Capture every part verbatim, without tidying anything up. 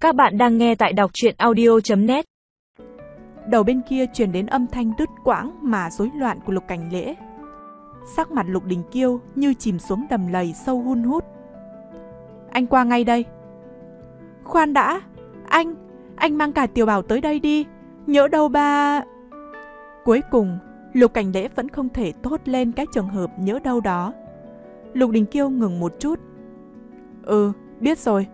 Các bạn đang nghe tại đọc truyện audio chấm net. Đầu bên kia truyền đến âm thanh đứt quãng mà rối loạn của Lục Cảnh Lễ. Sắc mặt Lục Đình Kiêu như chìm xuống đầm lầy sâu hun hút. Anh qua ngay đây. Khoan đã, anh, anh mang cả Tiểu Bảo tới đây đi, nhỡ đâu ba... Cuối cùng, Lục Cảnh Lễ vẫn không thể thốt lên cái trường hợp nhỡ đâu đó. Lục Đình Kiêu ngừng một chút. Ừ, biết rồi.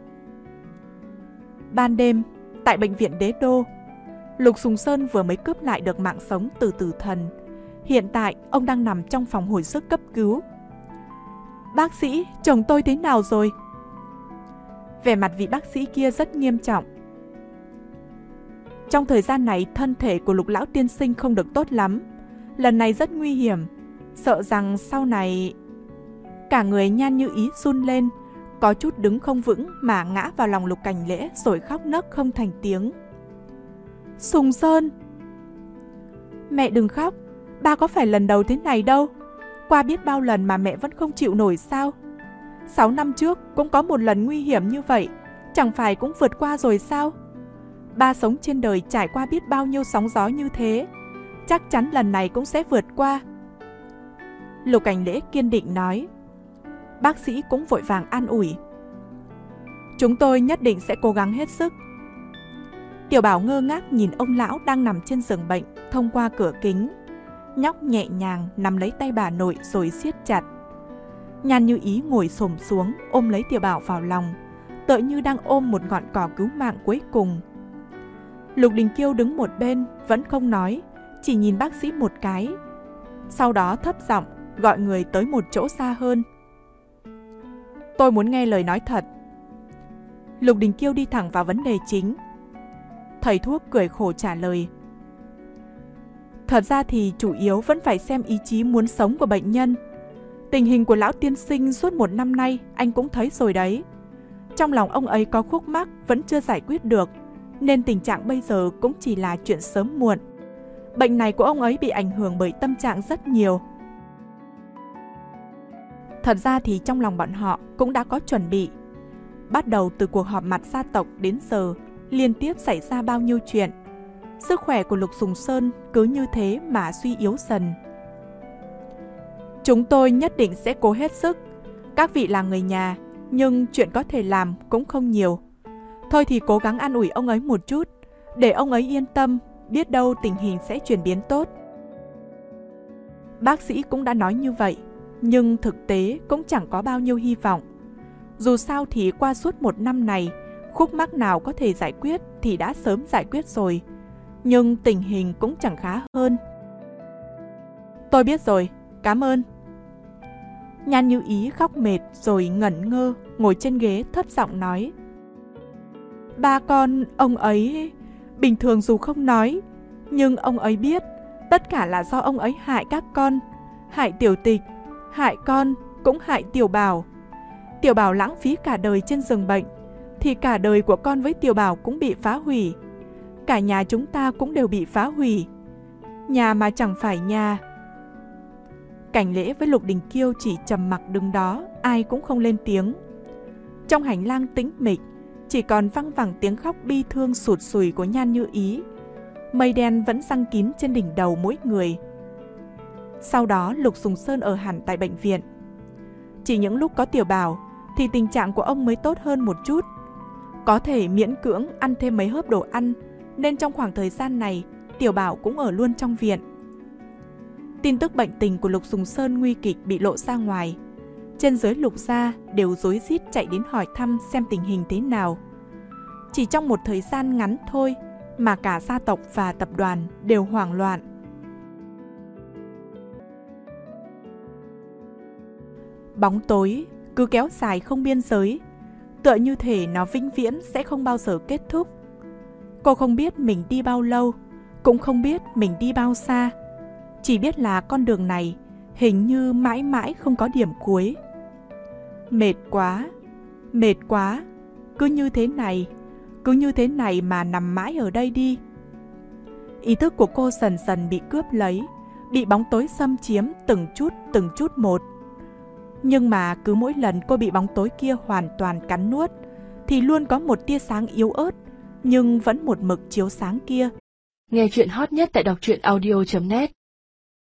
Ban đêm, tại bệnh viện Đế Đô, Lục Sùng Sơn vừa mới cướp lại được mạng sống từ tử thần. Hiện tại, ông đang nằm trong phòng hồi sức cấp cứu. Bác sĩ, chồng tôi thế nào rồi? Vẻ mặt vị bác sĩ kia rất nghiêm trọng. Trong thời gian này, thân thể của Lục lão tiên sinh không được tốt lắm. Lần này rất nguy hiểm. Sợ rằng sau này... Cả người Nhan Như Ý run lên, có chút đứng không vững mà ngã vào lòng Lục Cảnh Lễ rồi khóc nấc không thành tiếng. Sùng Sơn! Mẹ đừng khóc, ba có phải lần đầu thế này đâu. Qua biết bao lần mà mẹ vẫn không chịu nổi sao? Sáu năm trước cũng có một lần nguy hiểm như vậy, chẳng phải cũng vượt qua rồi sao? Ba sống trên đời trải qua biết bao nhiêu sóng gió như thế, chắc chắn lần này cũng sẽ vượt qua. Lục Cảnh Lễ kiên định nói. Bác sĩ cũng vội vàng an ủi. Chúng tôi nhất định sẽ cố gắng hết sức. Tiểu Bảo ngơ ngác nhìn ông lão đang nằm trên giường bệnh thông qua cửa kính. Nhóc nhẹ nhàng nắm lấy tay bà nội rồi siết chặt. Nhan Như Ý ngồi xổm xuống ôm lấy Tiểu Bảo vào lòng, tựa như đang ôm một ngọn cỏ cứu mạng cuối cùng. Lục Đình Kiêu đứng một bên vẫn không nói, chỉ nhìn bác sĩ một cái. Sau đó thấp giọng gọi người tới một chỗ xa hơn. Tôi muốn nghe lời nói thật. Lục Đình Kiêu đi thẳng vào vấn đề chính. Thầy thuốc cười khổ trả lời. Thật ra thì chủ yếu vẫn phải xem ý chí muốn sống của bệnh nhân. Tình hình của lão tiên sinh suốt một năm nay anh cũng thấy rồi đấy. Trong lòng ông ấy có khúc mắc vẫn chưa giải quyết được, nên tình trạng bây giờ cũng chỉ là chuyện sớm muộn. Bệnh này của ông ấy bị ảnh hưởng bởi tâm trạng rất nhiều. Thật ra thì trong lòng bọn họ cũng đã có chuẩn bị. Bắt đầu từ cuộc họp mặt gia tộc đến giờ, liên tiếp xảy ra bao nhiêu chuyện. Sức khỏe của Lục Sùng Sơn cứ như thế mà suy yếu dần. Chúng tôi nhất định sẽ cố hết sức. Các vị là người nhà, nhưng chuyện có thể làm cũng không nhiều. Thôi thì cố gắng an ủi ông ấy một chút, để ông ấy yên tâm, biết đâu tình hình sẽ chuyển biến tốt. Bác sĩ cũng đã nói như vậy, nhưng thực tế cũng chẳng có bao nhiêu hy vọng. Dù sao thì qua suốt một năm này, khúc mắc nào có thể giải quyết thì đã sớm giải quyết rồi, nhưng tình hình cũng chẳng khá hơn. Tôi biết rồi, cảm ơn. Nhan Như Ý khóc mệt rồi ngẩn ngơ, ngồi trên ghế thấp giọng nói. Ba con, ông ấy... Bình thường dù không nói, nhưng ông ấy biết tất cả là do ông ấy hại các con, hại Tiểu Tịch, hại con, cũng hại Tiểu Bảo. Tiểu Bảo lãng phí cả đời trên giường bệnh, thì cả đời của con với Tiểu Bảo cũng bị phá hủy. Cả nhà chúng ta cũng đều bị phá hủy. Nhà mà chẳng phải nhà. Cảnh Lễ với Lục Đình Kiêu chỉ trầm mặc đứng đó, ai cũng không lên tiếng. Trong hành lang tĩnh mịch, chỉ còn văng vẳng tiếng khóc bi thương sụt sùi của Nhan Như Ý. Mây đen vẫn giăng kín trên đỉnh đầu mỗi người. Sau đó Lục Sùng Sơn ở hẳn tại bệnh viện. Chỉ những lúc có Tiểu Bảo thì tình trạng của ông mới tốt hơn một chút. Có thể miễn cưỡng ăn thêm mấy hớp đồ ăn, nên trong khoảng thời gian này Tiểu Bảo cũng ở luôn trong viện. Tin tức bệnh tình của Lục Sùng Sơn nguy kịch bị lộ ra ngoài. Trên dưới Lục gia đều rối rít chạy đến hỏi thăm xem tình hình thế nào. Chỉ trong một thời gian ngắn thôi mà cả gia tộc và tập đoàn đều hoảng loạn. Bóng tối cứ kéo dài không biên giới, tựa như thể nó vĩnh viễn sẽ không bao giờ kết thúc. Cô không biết mình đi bao lâu, cũng không biết mình đi bao xa. Chỉ biết là con đường này hình như mãi mãi không có điểm cuối. Mệt quá, mệt quá, cứ như thế này, cứ như thế này mà nằm mãi ở đây đi. Ý thức của cô dần dần bị cướp lấy, bị bóng tối xâm chiếm từng chút từng chút một. Nhưng mà cứ mỗi lần cô bị bóng tối kia hoàn toàn cắn nuốt thì luôn có một tia sáng yếu ớt, nhưng vẫn một mực chiếu sáng kia. Nghe chuyện hot nhất tại đọc truyện audio chấm net.